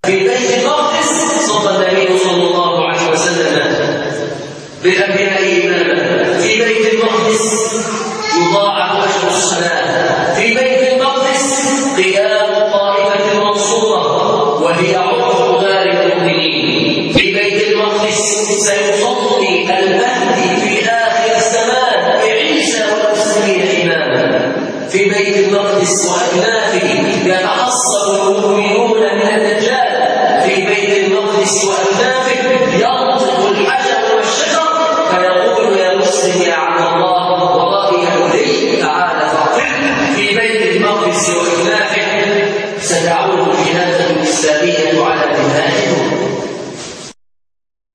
في بيت المقدس صلى النبي صلى الله عليه وسلم بالأنبياء إماما. في بيت المقدس يضاعف أجر الصلاة. في بيت المقدس قيام طائفة المنصورة وهي عرض غالب المؤمنين. في بيت المقدس سيصلي المهدي في آخر الزمان بعيسى والمسلمين إماما. في بيت المقدس وأكنافه